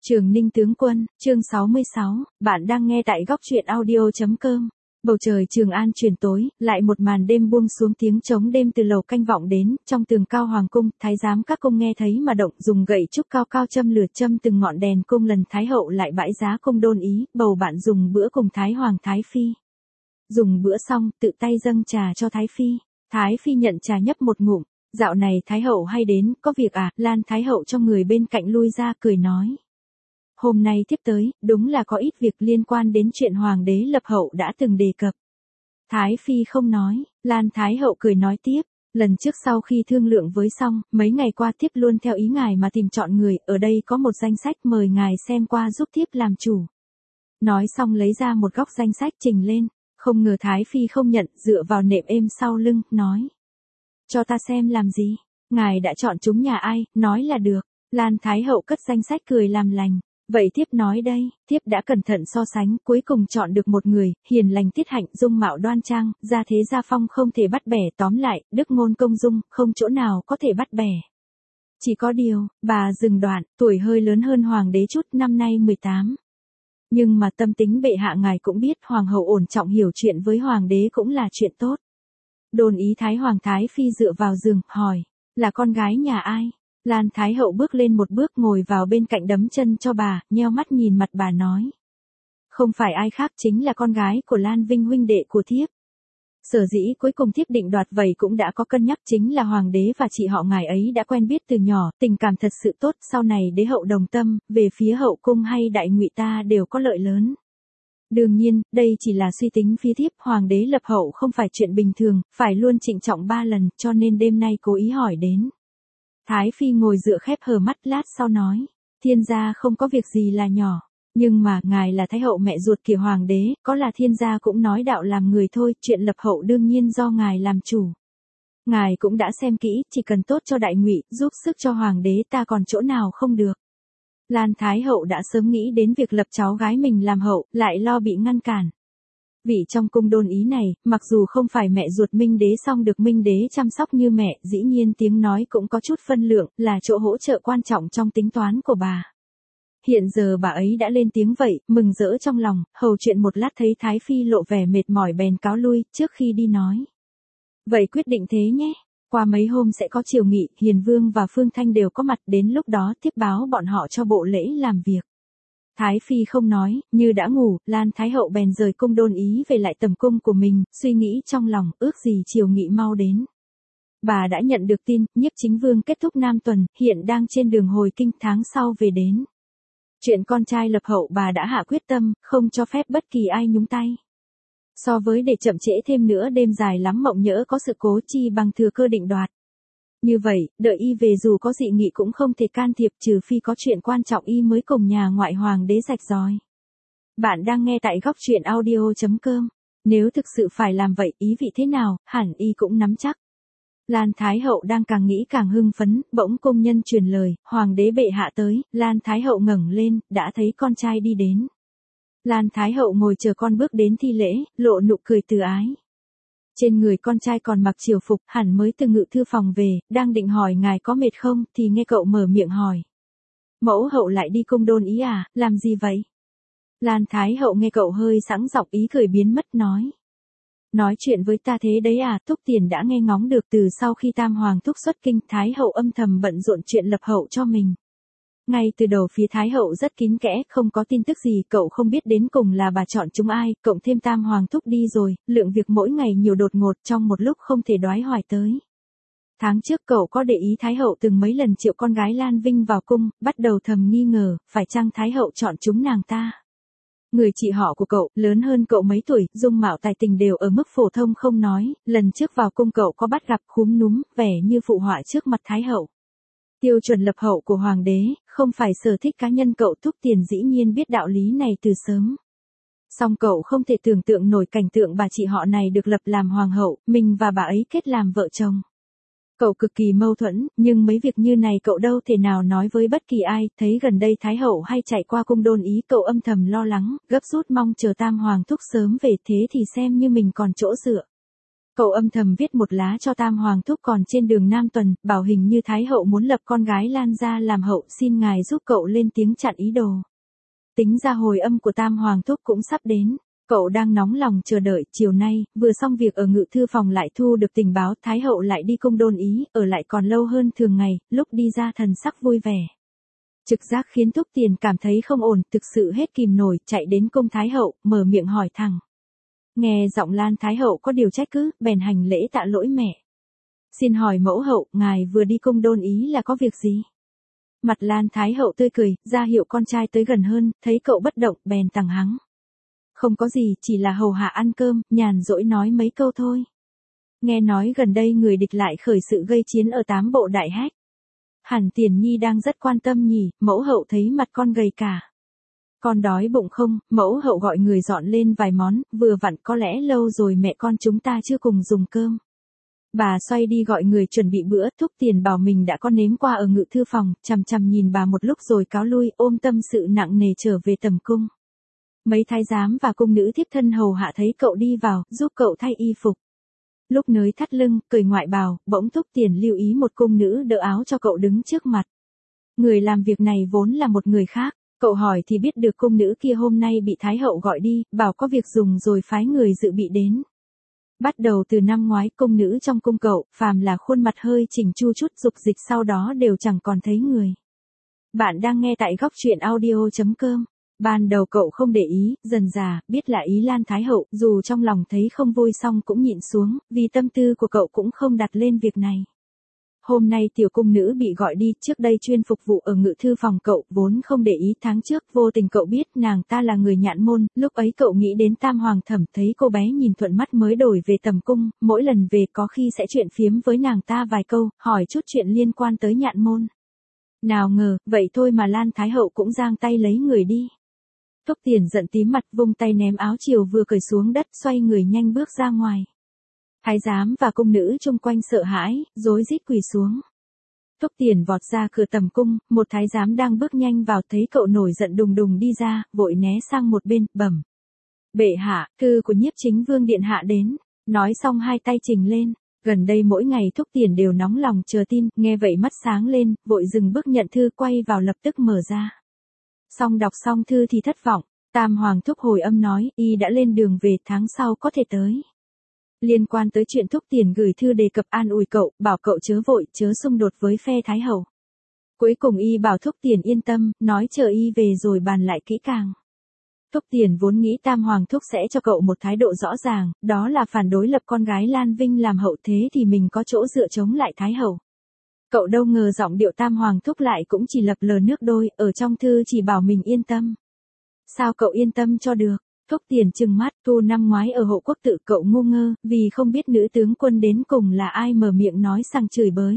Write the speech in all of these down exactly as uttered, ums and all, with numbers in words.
Trường Ninh tướng quân, chương sáu mươi sáu, bạn đang nghe tại góc truyện audio chấm com. Bầu trời Trường An chuyển tối, lại một màn đêm buông xuống, tiếng trống đêm từ lầu canh vọng đến, trong tường cao hoàng cung, thái giám các cung nghe thấy mà động, dùng gậy trúc cao cao châm lửa châm từng ngọn đèn cung. Lần thái hậu lại bãi giá cung đôn ý, bầu bạn dùng bữa cùng thái hoàng thái phi. Dùng bữa xong, tự tay dâng trà cho thái phi. Thái phi nhận trà nhấp một ngụm. Dạo này thái hậu hay đến, có việc à? Lan thái hậu cho người bên cạnh lui ra, cười nói. Hôm nay tiếp tới, đúng là có ít việc liên quan đến chuyện hoàng đế lập hậu đã từng đề cập. Thái phi không nói, Lan thái hậu cười nói tiếp, lần trước sau khi thương lượng với xong, mấy ngày qua tiếp luôn theo ý ngài mà tìm chọn người, ở đây có một danh sách mời ngài xem qua giúp tiếp làm chủ. Nói xong lấy ra một góc danh sách trình lên, không ngờ thái phi không nhận, dựa vào nệm êm sau lưng, nói. Cho ta xem làm gì, ngài đã chọn chúng nhà ai, nói là được. Lan thái hậu cất danh sách cười làm lành. Vậy thiếp nói đây, thiếp đã cẩn thận so sánh, cuối cùng chọn được một người, hiền lành tiết hạnh, dung mạo đoan trang, gia thế gia phong không thể bắt bẻ, tóm lại, đức ngôn công dung, không chỗ nào có thể bắt bẻ. Chỉ có điều, bà dừng đoạn, tuổi hơi lớn hơn hoàng đế chút, năm nay mười tám. Nhưng mà tâm tính bệ hạ ngài cũng biết, hoàng hậu ổn trọng hiểu chuyện với hoàng đế cũng là chuyện tốt. Đồn ý thái hoàng thái phi dựa vào giường, hỏi, là con gái nhà ai? Lan thái hậu bước lên một bước, ngồi vào bên cạnh đấm chân cho bà, nheo mắt nhìn mặt bà nói. Không phải ai khác, chính là con gái của Lan Vinh, huynh đệ của thiếp. Sở dĩ cuối cùng thiếp định đoạt vậy cũng đã có cân nhắc, chính là hoàng đế và chị họ ngài ấy đã quen biết từ nhỏ, tình cảm thật sự tốt, sau này đế hậu đồng tâm, về phía hậu cung hay đại ngụy ta đều có lợi lớn. Đương nhiên, đây chỉ là suy tính phía thiếp, hoàng đế lập hậu không phải chuyện bình thường, phải luôn trịnh trọng ba lần, cho nên đêm nay cố ý hỏi đến. Thái phi ngồi dựa khép hờ mắt, lát sau nói, thiên gia không có việc gì là nhỏ, nhưng mà ngài là thái hậu mẹ ruột của hoàng đế, có là thiên gia cũng nói đạo làm người thôi, chuyện lập hậu đương nhiên do ngài làm chủ. Ngài cũng đã xem kỹ, chỉ cần tốt cho đại ngụy, giúp sức cho hoàng đế ta còn chỗ nào không được. Lan thái hậu đã sớm nghĩ đến việc lập cháu gái mình làm hậu, lại lo bị ngăn cản. Vị trong cung đôn ý này, mặc dù không phải mẹ ruột Minh đế song được Minh đế chăm sóc như mẹ, dĩ nhiên tiếng nói cũng có chút phân lượng, là chỗ hỗ trợ quan trọng trong tính toán của bà. Hiện giờ bà ấy đã lên tiếng vậy, mừng rỡ trong lòng, hầu chuyện một lát thấy Thái phi lộ vẻ mệt mỏi bèn cáo lui, trước khi đi nói. Vậy quyết định thế nhé, qua mấy hôm sẽ có triều nghị, Hiền Vương và Phương Thanh đều có mặt, đến lúc đó tiếp báo bọn họ cho bộ lễ làm việc. Thái phi không nói, như đã ngủ, Lan thái hậu bèn rời cung đôn ý về lại tầm cung của mình, suy nghĩ trong lòng, ước gì triều nghị mau đến. Bà đã nhận được tin, Nhiếp Chính Vương kết thúc nam tuần, hiện đang trên đường hồi kinh, tháng sau về đến. Chuyện con trai lập hậu bà đã hạ quyết tâm, không cho phép bất kỳ ai nhúng tay. So với để chậm trễ thêm nữa, đêm dài lắm mộng nhỡ có sự cố, chi bằng thừa cơ định đoạt. Như vậy, đợi y về dù có dị nghị cũng không thể can thiệp, trừ phi có chuyện quan trọng y mới cùng nhà ngoại hoàng đế rạch ròi. Bạn đang nghe tại góc truyện audio chấm com. Nếu thực sự phải làm vậy, ý vị thế nào, hẳn y cũng nắm chắc. Lan Thái hậu đang càng nghĩ càng hưng phấn, bỗng cung nhân truyền lời, hoàng đế bệ hạ tới. Lan Thái hậu ngẩng lên, đã thấy con trai đi đến. Lan Thái hậu ngồi chờ con bước đến thi lễ, lộ nụ cười từ ái. Trên người con trai còn mặc triều phục, hẳn mới từ ngự thư phòng về, đang định hỏi ngài có mệt không, thì nghe cậu mở miệng hỏi. Mẫu hậu lại đi cung đôn ý à, làm gì vậy? Lan Thái hậu nghe cậu hơi sẵn giọng, ý cười biến mất, nói. Nói chuyện với ta thế đấy à, Thúc Tiền đã nghe ngóng được từ sau khi Tam Hoàng thúc xuất kinh, Thái hậu âm thầm bận rộn chuyện lập hậu cho mình. Ngay từ đầu phía Thái hậu rất kín kẽ, không có tin tức gì, cậu không biết đến cùng là bà chọn chúng ai, cộng thêm Tam Hoàng thúc đi rồi, lượng việc mỗi ngày nhiều đột ngột, trong một lúc không thể đoái hoài tới. Tháng trước cậu có để ý Thái hậu từng mấy lần triệu con gái Lan Vinh vào cung, bắt đầu thầm nghi ngờ, phải chăng Thái hậu chọn chúng nàng ta. Người chị họ của cậu, lớn hơn cậu mấy tuổi, dung mạo tài tình đều ở mức phổ thông không nói, lần trước vào cung cậu có bắt gặp, khúm núm, vẻ như phụ họa trước mặt Thái hậu. Tiêu chuẩn lập hậu của hoàng đế, không phải sở thích cá nhân cậu, Thúc Tiền dĩ nhiên biết đạo lý này từ sớm. Song cậu không thể tưởng tượng nổi cảnh tượng bà chị họ này được lập làm hoàng hậu, mình và bà ấy kết làm vợ chồng. Cậu cực kỳ mâu thuẫn, nhưng mấy việc như này cậu đâu thể nào nói với bất kỳ ai, thấy gần đây Thái hậu hay chạy qua cung đôn ý, cậu âm thầm lo lắng, gấp rút mong chờ Tam Hoàng thúc sớm về, thế thì xem như mình còn chỗ dựa. Cậu âm thầm viết một lá cho Tam Hoàng Thúc còn trên đường Nam Tuần, bảo hình như Thái Hậu muốn lập con gái Lan ra làm hậu, xin ngài giúp cậu lên tiếng chặn ý đồ. Tính ra hồi âm của Tam Hoàng Thúc cũng sắp đến. Cậu đang nóng lòng chờ đợi, chiều nay, vừa xong việc ở ngự thư phòng lại thu được tình báo Thái Hậu lại đi cung đôn ý, ở lại còn lâu hơn thường ngày, lúc đi ra thần sắc vui vẻ. Trực giác khiến Thúc Tiền cảm thấy không ổn, thực sự hết kìm nổi, chạy đến cung Thái Hậu, mở miệng hỏi thẳng. Nghe giọng Lan Thái Hậu có điều trách cứ, bèn hành lễ tạ lỗi mẹ. Xin hỏi mẫu hậu, ngài vừa đi cung đôn ý là có việc gì? Mặt Lan Thái Hậu tươi cười, ra hiệu con trai tới gần hơn, thấy cậu bất động, bèn tằng hắng. Không có gì, chỉ là hầu hạ ăn cơm, nhàn rỗi nói mấy câu thôi. Nghe nói gần đây người địch lại khởi sự gây chiến ở tám bộ đại hách. Hẳn Tiền Nhi đang rất quan tâm nhỉ, mẫu hậu thấy mặt con gầy cả. Con đói bụng không, mẫu hậu gọi người dọn lên vài món, vừa vặn có lẽ lâu rồi mẹ con chúng ta chưa cùng dùng cơm. Bà xoay đi gọi người chuẩn bị bữa, Thúc Tiền bảo mình đã có nếm qua ở ngự thư phòng, chằm chằm nhìn bà một lúc rồi cáo lui, ôm tâm sự nặng nề trở về tầm cung. Mấy thái giám và cung nữ thiếp thân hầu hạ thấy cậu đi vào, giúp cậu thay y phục. Lúc nới thắt lưng, cởi ngoại bào, bỗng Thúc Tiền lưu ý một cung nữ đỡ áo cho cậu đứng trước mặt. Người làm việc này vốn là một người khác, cậu hỏi thì biết được cung nữ kia hôm nay bị Thái Hậu gọi đi, bảo có việc dùng rồi phái người dự bị đến. Bắt đầu từ năm ngoái, cung nữ trong cung cậu, phàm là khuôn mặt hơi chỉnh chu chút dục dịch sau đó đều chẳng còn thấy người. Bạn đang nghe tại góc truyện audio chấm com. Ban đầu cậu không để ý, dần dà, biết là ý Lan Thái Hậu, dù trong lòng thấy không vui xong cũng nhịn xuống, vì tâm tư của cậu cũng không đặt lên việc này. Hôm nay tiểu cung nữ bị gọi đi, trước đây chuyên phục vụ ở ngự thư phòng cậu, vốn không để ý, tháng trước, vô tình cậu biết nàng ta là người Nhạn Môn, lúc ấy cậu nghĩ đến Tam Hoàng Thẩm, thấy cô bé nhìn thuận mắt mới đổi về tầm cung, mỗi lần về có khi sẽ chuyện phiếm với nàng ta vài câu, hỏi chút chuyện liên quan tới Nhạn Môn. Nào ngờ, vậy thôi mà Lan Thái Hậu cũng giang tay lấy người đi. Thúc Tiền giận tím mặt, vung tay ném áo chiều vừa cởi xuống đất, xoay người nhanh bước ra ngoài. Thái giám và cung nữ chung quanh sợ hãi, rối rít quỳ xuống. Thúc Tiền vọt ra cửa tầm cung, một thái giám đang bước nhanh vào thấy cậu nổi giận đùng đùng đi ra, vội né sang một bên, bẩm. Bệ hạ, thư của nhiếp chính vương điện hạ đến. Nói xong hai tay trình lên. Gần đây mỗi ngày Thúc Tiền đều nóng lòng chờ tin, nghe vậy mắt sáng lên, vội dừng bước nhận thư, quay vào lập tức mở ra. Xong đọc xong thư thì thất vọng, Tam Hoàng Thúc hồi âm nói, y đã lên đường về, tháng sau có thể tới. Liên quan tới chuyện Thúc Tiền gửi thư đề cập an ủi cậu, bảo cậu chớ vội, chớ xung đột với phe Thái Hậu. Cuối cùng y bảo Thúc Tiền yên tâm, nói chờ y về rồi bàn lại kỹ càng. Thúc Tiền vốn nghĩ Tam Hoàng Thúc sẽ cho cậu một thái độ rõ ràng, đó là phản đối lập con gái Lan Vinh làm hậu, thế thì mình có chỗ dựa chống lại Thái Hậu. Cậu đâu ngờ giọng điệu Tam Hoàng Thúc lại cũng chỉ lập lờ nước đôi, ở trong thư chỉ bảo mình yên tâm. Sao cậu yên tâm cho được? Thúc Tiền trừng mắt, thu năm ngoái ở Hộ Quốc Tự cậu ngu ngơ, vì không biết nữ tướng quân đến cùng là ai mở miệng nói sang chửi bới.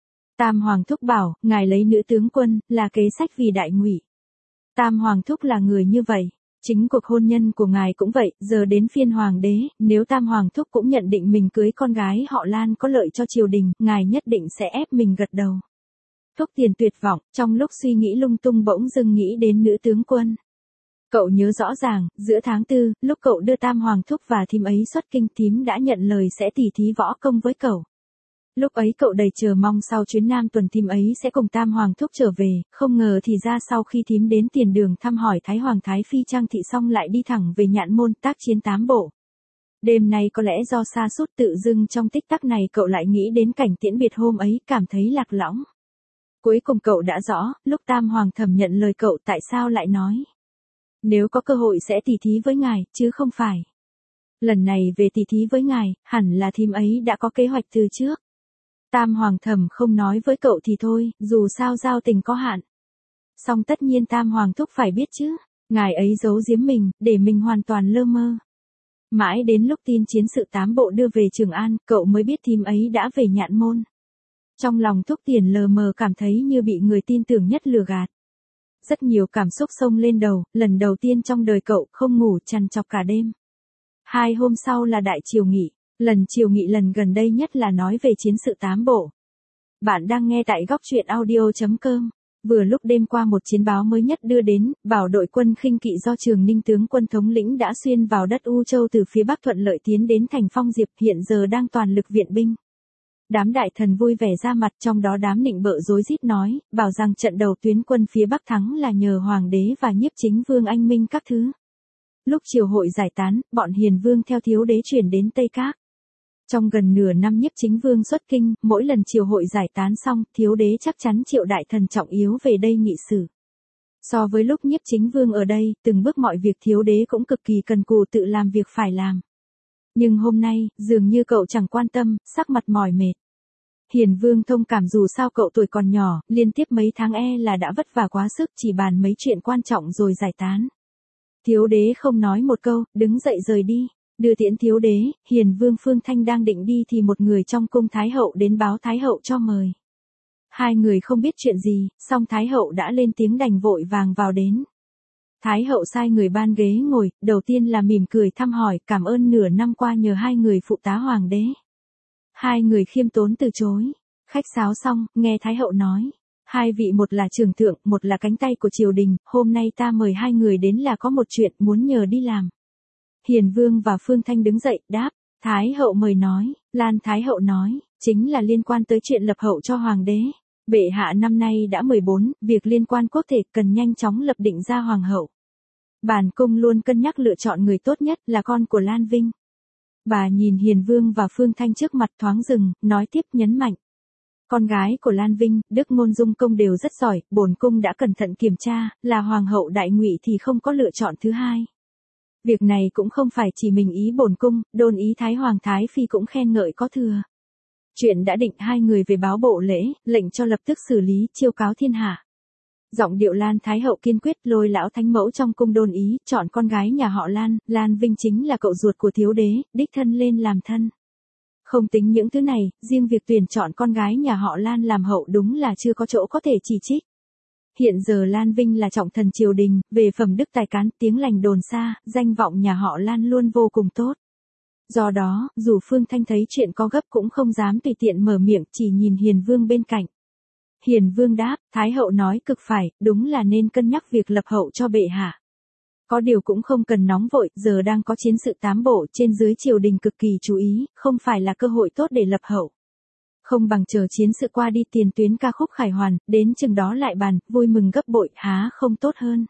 Tam Hoàng Thúc bảo, ngài lấy nữ tướng quân, là kế sách vì đại ngụy. Tam Hoàng Thúc là người như vậy. Chính cuộc hôn nhân của ngài cũng vậy, giờ đến phiên Hoàng đế, nếu Tam Hoàng Thúc cũng nhận định mình cưới con gái họ Lan có lợi cho triều đình, ngài nhất định sẽ ép mình gật đầu. Thúc Tiền tuyệt vọng, trong lúc suy nghĩ lung tung bỗng dưng nghĩ đến nữ tướng quân. Cậu nhớ rõ ràng, giữa tháng tư, lúc cậu đưa Tam Hoàng Thúc và thím ấy xuất kinh, thím đã nhận lời sẽ tỉ thí võ công với cậu. Lúc ấy cậu đầy chờ mong sau chuyến Nam Tuần thím ấy sẽ cùng Tam Hoàng Thúc trở về, không ngờ thì ra sau khi thím đến tiền đường thăm hỏi Thái Hoàng Thái Phi Trang Thị xong lại đi thẳng về Nhạn Môn tác chiến tám bộ. Đêm nay có lẽ do sa sút tự dưng trong tích tắc này cậu lại nghĩ đến cảnh tiễn biệt hôm ấy, cảm thấy lạc lõng. Cuối cùng cậu đã rõ, lúc Tam Hoàng Thẩm nhận lời cậu tại sao lại nói. Nếu có cơ hội sẽ tỉ thí với ngài, chứ không phải. Lần này về tỉ thí với ngài, hẳn là thím ấy đã có kế hoạch từ trước. Tam Hoàng Thẩm không nói với cậu thì thôi, dù sao giao tình có hạn. Song tất nhiên Tam Hoàng Thúc phải biết chứ, ngài ấy giấu giếm mình, để mình hoàn toàn lơ mơ. Mãi đến lúc tin chiến sự tám bộ đưa về Trường An, cậu mới biết thím ấy đã về Nhạn Môn. Trong lòng Thúc Tiền lờ mờ cảm thấy như bị người tin tưởng nhất lừa gạt. Rất nhiều cảm xúc xông lên đầu, lần đầu tiên trong đời cậu không ngủ trằn trọc cả đêm. Hai hôm sau là đại triều nghị, lần triều nghị lần gần đây nhất là nói về chiến sự tám bộ. Bạn đang nghe tại góc truyện audio chấm com. Vừa lúc đêm qua một chiến báo mới nhất đưa đến, bảo đội quân khinh kỵ do Trường Ninh tướng quân thống lĩnh đã xuyên vào đất U Châu từ phía bắc thuận lợi tiến đến thành Phong Diệp, hiện giờ đang toàn lực viện binh. Đám đại thần vui vẻ ra mặt, trong đó đám nịnh bợ rối rít nói, bảo rằng trận đầu tuyến quân phía bắc thắng là nhờ hoàng đế và nhiếp chính vương anh minh các thứ. Lúc triều hội giải tán, bọn hiền vương theo thiếu đế chuyển đến Tây Các. Trong gần nửa năm nhiếp chính vương xuất kinh, mỗi lần triều hội giải tán xong, thiếu đế chắc chắn triệu đại thần trọng yếu về đây nghị sự. So với lúc nhiếp chính vương ở đây, từng bước mọi việc thiếu đế cũng cực kỳ cần cù tự làm việc phải làm. Nhưng hôm nay, dường như cậu chẳng quan tâm, sắc mặt mỏi mệt. Hiền vương thông cảm dù sao cậu tuổi còn nhỏ, liên tiếp mấy tháng e là đã vất vả quá sức, chỉ bàn mấy chuyện quan trọng rồi giải tán. Thiếu đế không nói một câu, đứng dậy rời đi. Đưa tiễn thiếu đế, hiền vương Phương Thanh đang định đi thì một người trong cung Thái hậu đến báo Thái hậu cho mời. Hai người không biết chuyện gì, song Thái hậu đã lên tiếng đành vội vàng vào đến. Thái hậu sai người ban ghế ngồi, đầu tiên là mỉm cười thăm hỏi, cảm ơn nửa năm qua nhờ hai người phụ tá hoàng đế. Hai người khiêm tốn từ chối. Khách sáo xong, nghe Thái hậu nói. Hai vị một là trưởng thượng, một là cánh tay của triều đình, hôm nay ta mời hai người đến là có một chuyện muốn nhờ đi làm. Hiền vương và Phương Thanh đứng dậy, đáp, Thái hậu mời nói. Lan Thái hậu nói, chính là liên quan tới chuyện lập hậu cho hoàng đế. Bệ hạ năm nay đã mười bốn, việc liên quan quốc thể cần nhanh chóng lập định ra hoàng hậu. Bản cung luôn cân nhắc lựa chọn người tốt nhất là con của Lan Vinh. Bà nhìn Hiền vương và Phương Thanh trước mặt thoáng dừng, nói tiếp nhấn mạnh. Con gái của Lan Vinh, Đức Ngôn Dung Công đều rất giỏi, bổn cung đã cẩn thận kiểm tra, là hoàng hậu đại ngụy thì không có lựa chọn thứ hai. Việc này cũng không phải chỉ mình ý bổn cung, đôn ý Thái Hoàng Thái Phi cũng khen ngợi có thừa. Chuyện đã định hai người về báo bộ lễ, lệnh cho lập tức xử lý, chiêu cáo thiên hạ. Giọng điệu Lan Thái hậu kiên quyết lôi lão thánh mẫu trong cung đôn ý, chọn con gái nhà họ Lan, Lan Vinh chính là cậu ruột của thiếu đế, đích thân lên làm thân. Không tính những thứ này, riêng việc tuyển chọn con gái nhà họ Lan làm hậu đúng là chưa có chỗ có thể chỉ trích. Hiện giờ Lan Vinh là trọng thần triều đình, về phẩm đức tài cán, tiếng lành đồn xa, danh vọng nhà họ Lan luôn vô cùng tốt. Do đó, dù Phương Thanh thấy chuyện có gấp cũng không dám tùy tiện mở miệng, chỉ nhìn Hiền vương bên cạnh. Hiền vương đáp, Thái hậu nói cực phải, đúng là nên cân nhắc việc lập hậu cho bệ hạ. Có điều cũng không cần nóng vội, giờ đang có chiến sự tám bộ, trên dưới triều đình cực kỳ chú ý, không phải là cơ hội tốt để lập hậu. Không bằng chờ chiến sự qua đi tiền tuyến ca khúc khải hoàn, đến chừng đó lại bàn, vui mừng gấp bội, há không tốt hơn.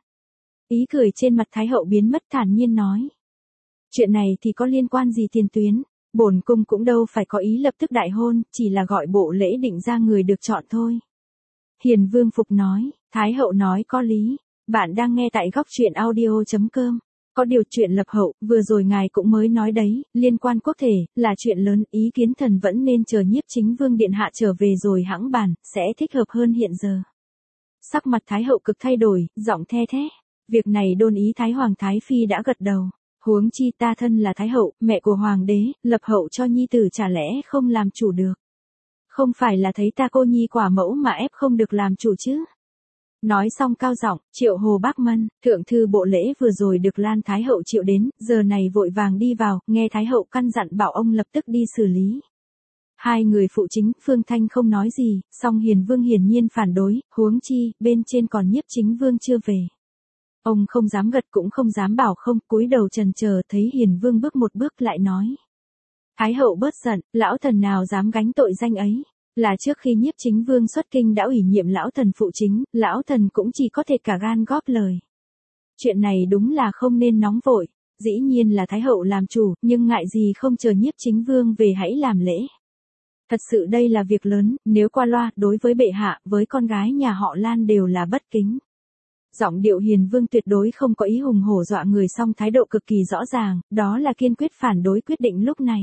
Ý cười trên mặt Thái hậu biến mất, thản nhiên nói. Chuyện này thì có liên quan gì tiền tuyến, bổn cung cũng đâu phải có ý lập tức đại hôn, chỉ là gọi bộ lễ định ra người được chọn thôi. Hiền vương phục nói, Thái hậu nói có lý, bạn đang nghe tại góc truyện audio chấm com. Có điều chuyện lập hậu, vừa rồi ngài cũng mới nói đấy, liên quan quốc thể, là chuyện lớn, ý kiến thần vẫn nên chờ nhiếp chính vương điện hạ trở về rồi hãng bàn, sẽ thích hợp hơn hiện giờ. Sắc mặt Thái hậu cực thay đổi, giọng the thé. Việc này đôn ý Thái Hoàng Thái Phi đã gật đầu. Huống chi ta thân là Thái hậu, mẹ của Hoàng đế, lập hậu cho nhi tử chả lẽ không làm chủ được. Không phải là thấy ta cô nhi quả mẫu mà ép không được làm chủ chứ. Nói xong cao giọng, triệu Hồ Bác Mân, thượng thư bộ lễ vừa rồi được Lan Thái hậu triệu đến, giờ này vội vàng đi vào, nghe Thái hậu căn dặn bảo ông lập tức đi xử lý. Hai người phụ chính, Phương Thanh không nói gì, song Hiền vương hiển nhiên phản đối, huống chi, bên trên còn nhiếp chính vương chưa về. Ông không dám gật cũng không dám bảo không, cúi đầu trần chờ thấy Hiền vương bước một bước lại nói. Thái hậu bớt giận, lão thần nào dám gánh tội danh ấy. Là trước khi nhiếp chính vương xuất kinh đã ủy nhiệm lão thần phụ chính, lão thần cũng chỉ có thể cả gan góp lời. Chuyện này đúng là không nên nóng vội, dĩ nhiên là Thái hậu làm chủ, nhưng ngại gì không chờ nhiếp chính vương về hãy làm lễ. Thật sự đây là việc lớn, nếu qua loa, đối với bệ hạ, với con gái nhà họ Lan đều là bất kính. Giọng điệu Hiền vương tuyệt đối không có ý hùng hổ dọa người, song thái độ cực kỳ rõ ràng, đó là kiên quyết phản đối quyết định lúc này.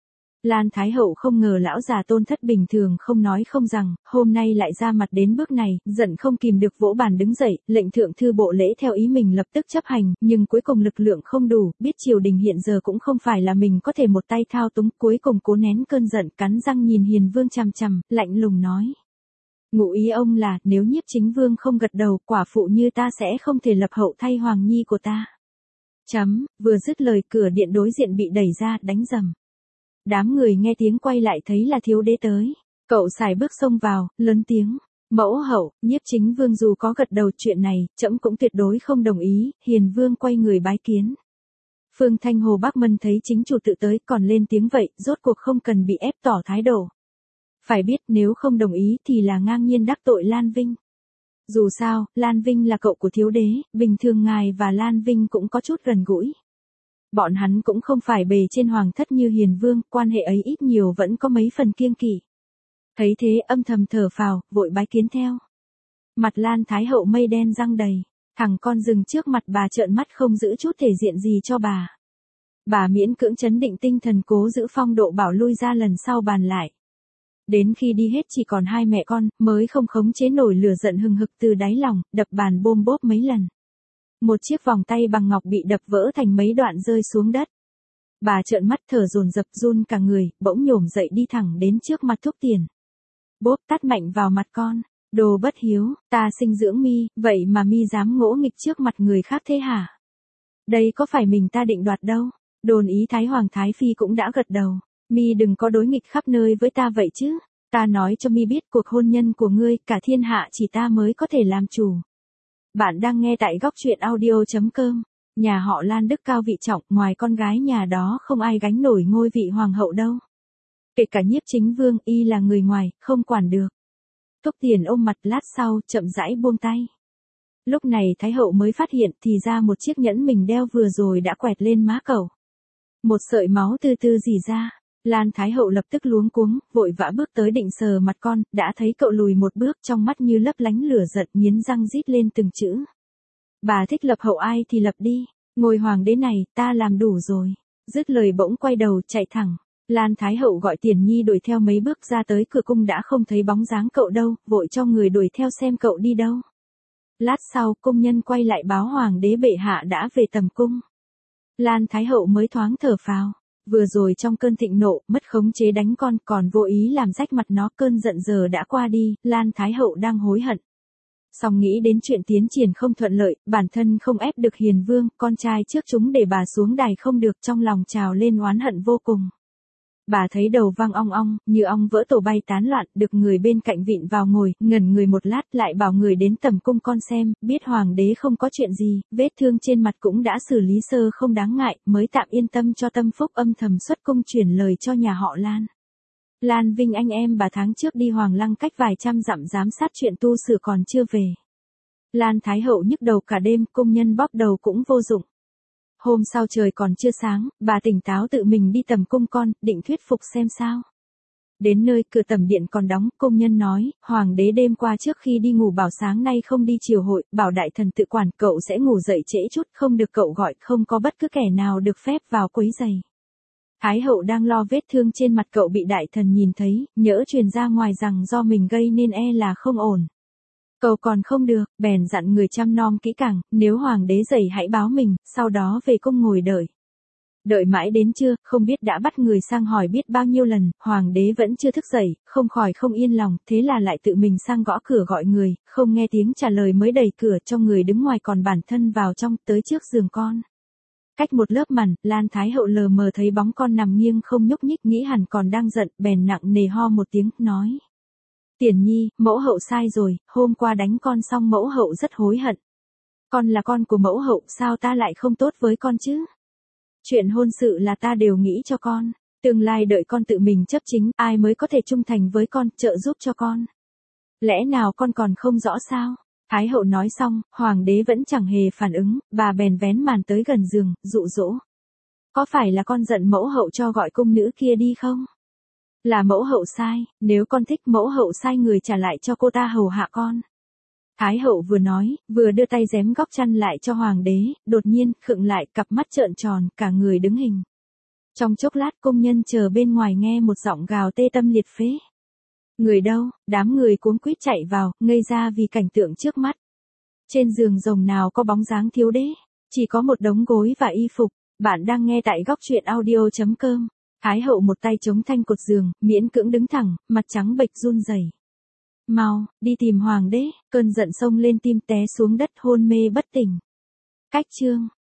Lan Thái hậu không ngờ lão già tôn thất bình thường không nói không rằng, hôm nay lại ra mặt đến bước này, giận không kìm được vỗ bàn đứng dậy, lệnh thượng thư bộ lễ theo ý mình lập tức chấp hành, nhưng cuối cùng lực lượng không đủ, biết triều đình hiện giờ cũng không phải là mình có thể một tay thao túng, cuối cùng cố nén cơn giận, cắn răng nhìn Hiền vương chằm chằm, lạnh lùng nói. Ngụ ý ông là, nếu nhiếp chính vương không gật đầu, quả phụ như ta sẽ không thể lập hậu thay hoàng nhi của ta. Chấm, vừa dứt lời cửa điện đối diện bị đẩy ra, đánh rầm. Đám người nghe tiếng quay lại thấy là thiếu đế tới. Cậu xài bước xông vào, lớn tiếng. Mẫu hậu, Nhiếp Chính Vương dù có gật đầu chuyện này, trẫm cũng tuyệt đối không đồng ý, Hiền Vương quay người bái kiến. Phương Thanh Hồ Bắc Mân thấy chính chủ tự tới còn lên tiếng vậy, rốt cuộc không cần bị ép tỏ thái độ. Phải biết nếu không đồng ý thì là ngang nhiên đắc tội Lan Vinh. Dù sao, Lan Vinh là cậu của thiếu đế, bình thường ngài và Lan Vinh cũng có chút gần gũi. Bọn hắn cũng không phải bề trên hoàng thất như Hiền Vương, quan hệ ấy ít nhiều vẫn có mấy phần kiêng kỵ. Thấy thế âm thầm thở phào, vội bái kiến theo. Mặt Lan Thái Hậu mây đen răng đầy, thằng con rừng trước mặt bà trợn mắt không giữ chút thể diện gì cho bà. Bà miễn cưỡng trấn định tinh thần cố giữ phong độ bảo lui ra lần sau bàn lại. Đến khi đi hết chỉ còn hai mẹ con, mới không khống chế nổi lửa giận hừng hực từ đáy lòng, đập bàn bôm bốp mấy lần. Một chiếc vòng tay bằng ngọc bị đập vỡ thành mấy đoạn rơi xuống đất. Bà trợn mắt thở dồn dập run cả người, bỗng nhổm dậy đi thẳng đến trước mặt Thúc Tiền. Bốp tát mạnh vào mặt con, đồ bất hiếu, ta sinh dưỡng mi, vậy mà mi dám ngỗ nghịch trước mặt người khác thế hả? Đây có phải mình ta định đoạt đâu, đồn ý Thái Hoàng Thái Phi cũng đã gật đầu, mi đừng có đối nghịch khắp nơi với ta vậy chứ, ta nói cho mi biết cuộc hôn nhân của ngươi, cả thiên hạ chỉ ta mới có thể làm chủ. Bạn đang nghe tại góc truyện audio chấm com, nhà họ Lan đức cao vị trọng, ngoài con gái nhà đó không ai gánh nổi ngôi vị hoàng hậu đâu. Kể cả Nhiếp Chính Vương, y là người ngoài, không quản được. Thúc Tiền ôm mặt lát sau, chậm rãi buông tay. Lúc này Thái Hậu mới phát hiện thì ra một chiếc nhẫn mình đeo vừa rồi đã quẹt lên má cậu. Một sợi máu từ từ rỉ ra, Lan Thái Hậu lập tức luống cuống, vội vã bước tới định sờ mặt con, đã thấy cậu lùi một bước trong mắt như lấp lánh lửa giận nghiến răng rít lên từng chữ. Bà thích lập hậu ai thì lập đi, ngôi hoàng đế này ta làm đủ rồi. Dứt lời bỗng quay đầu chạy thẳng. Lan Thái Hậu gọi Tiền Nhi đuổi theo mấy bước ra tới cửa cung đã không thấy bóng dáng cậu đâu, vội cho người đuổi theo xem cậu đi đâu. Lát sau, cung nhân quay lại báo hoàng đế bệ hạ đã về tầm cung. Lan Thái Hậu mới thoáng thở phào, vừa rồi trong cơn thịnh nộ, mất khống chế đánh con còn vô ý làm rách mặt nó, cơn giận giờ đã qua đi, Lan Thái Hậu đang hối hận. Song nghĩ đến chuyện tiến triển không thuận lợi, bản thân không ép được Hiền Vương, con trai trước chúng để bà xuống đài không được, trong lòng trào lên oán hận vô cùng. Bà thấy đầu vang ong ong, như ong vỡ tổ bay tán loạn, được người bên cạnh vịn vào ngồi, ngẩn người một lát lại bảo người đến tầm cung con xem, biết hoàng đế không có chuyện gì, vết thương trên mặt cũng đã xử lý sơ không đáng ngại, mới tạm yên tâm cho tâm phúc âm thầm xuất cung truyền lời cho nhà họ Lan. Lan Vinh anh em bà tháng trước đi Hoàng Lăng cách vài trăm dặm giám sát chuyện tu sửa còn chưa về. Lan Thái Hậu nhức đầu cả đêm, cung nhân bóp đầu cũng vô dụng. Hôm sau trời còn chưa sáng, bà tỉnh táo tự mình đi tầm cung con, định thuyết phục xem sao. Đến nơi cửa tầm điện còn đóng, cung nhân nói, hoàng đế đêm qua trước khi đi ngủ bảo sáng nay không đi triều hội, bảo đại thần tự quản, cậu sẽ ngủ dậy trễ chút, không được cậu gọi, không có bất cứ kẻ nào được phép vào quấy giày. Thái Hậu đang lo vết thương trên mặt cậu bị đại thần nhìn thấy, nhỡ truyền ra ngoài rằng do mình gây nên e là không ổn. Cậu còn không được, bèn dặn người chăm nom kỹ càng, nếu hoàng đế dậy hãy báo mình, sau đó về cung ngồi đợi. Đợi mãi đến trưa, không biết đã bắt người sang hỏi biết bao nhiêu lần, hoàng đế vẫn chưa thức dậy, không khỏi không yên lòng, thế là lại tự mình sang gõ cửa gọi người, không nghe tiếng trả lời mới đẩy cửa cho người đứng ngoài còn bản thân vào trong, tới trước giường con. Cách một lớp màn, Lan Thái Hậu lờ mờ thấy bóng con nằm nghiêng không nhúc nhích, nghĩ hẳn còn đang giận, bèn nặng nề ho một tiếng, nói. Tiền Nhi, mẫu hậu sai rồi, hôm qua đánh con xong mẫu hậu rất hối hận. Con là con của mẫu hậu, sao ta lại không tốt với con chứ? Chuyện hôn sự là ta đều nghĩ cho con, tương lai đợi con tự mình chấp chính, ai mới có thể trung thành với con, trợ giúp cho con. Lẽ nào con còn không rõ sao? Thái Hậu nói xong, hoàng đế vẫn chẳng hề phản ứng, bà bèn vén màn tới gần giường, dụ dỗ. Có phải là con giận mẫu hậu cho gọi cung nữ kia đi không? Là mẫu hậu sai, nếu con thích mẫu hậu sai người trả lại cho cô ta hầu hạ con. Thái Hậu vừa nói, vừa đưa tay giém góc chăn lại cho hoàng đế, đột nhiên, khựng lại, cặp mắt trợn tròn, cả người đứng hình. Trong chốc lát công nhân chờ bên ngoài nghe một giọng gào tê tâm liệt phế. Người đâu, đám người cuống quýt chạy vào, ngây ra vì cảnh tượng trước mắt. Trên giường rồng nào có bóng dáng thiếu đế, chỉ có một đống gối và y phục. Bạn đang nghe tại góc truyện audio chấm com. Thái Hậu một tay chống thanh cột giường, miễn cưỡng đứng thẳng, mặt trắng bệch run rẩy. Mau, đi tìm hoàng đế, cơn giận sông lên tim té xuống đất hôn mê bất tỉnh. Cách chương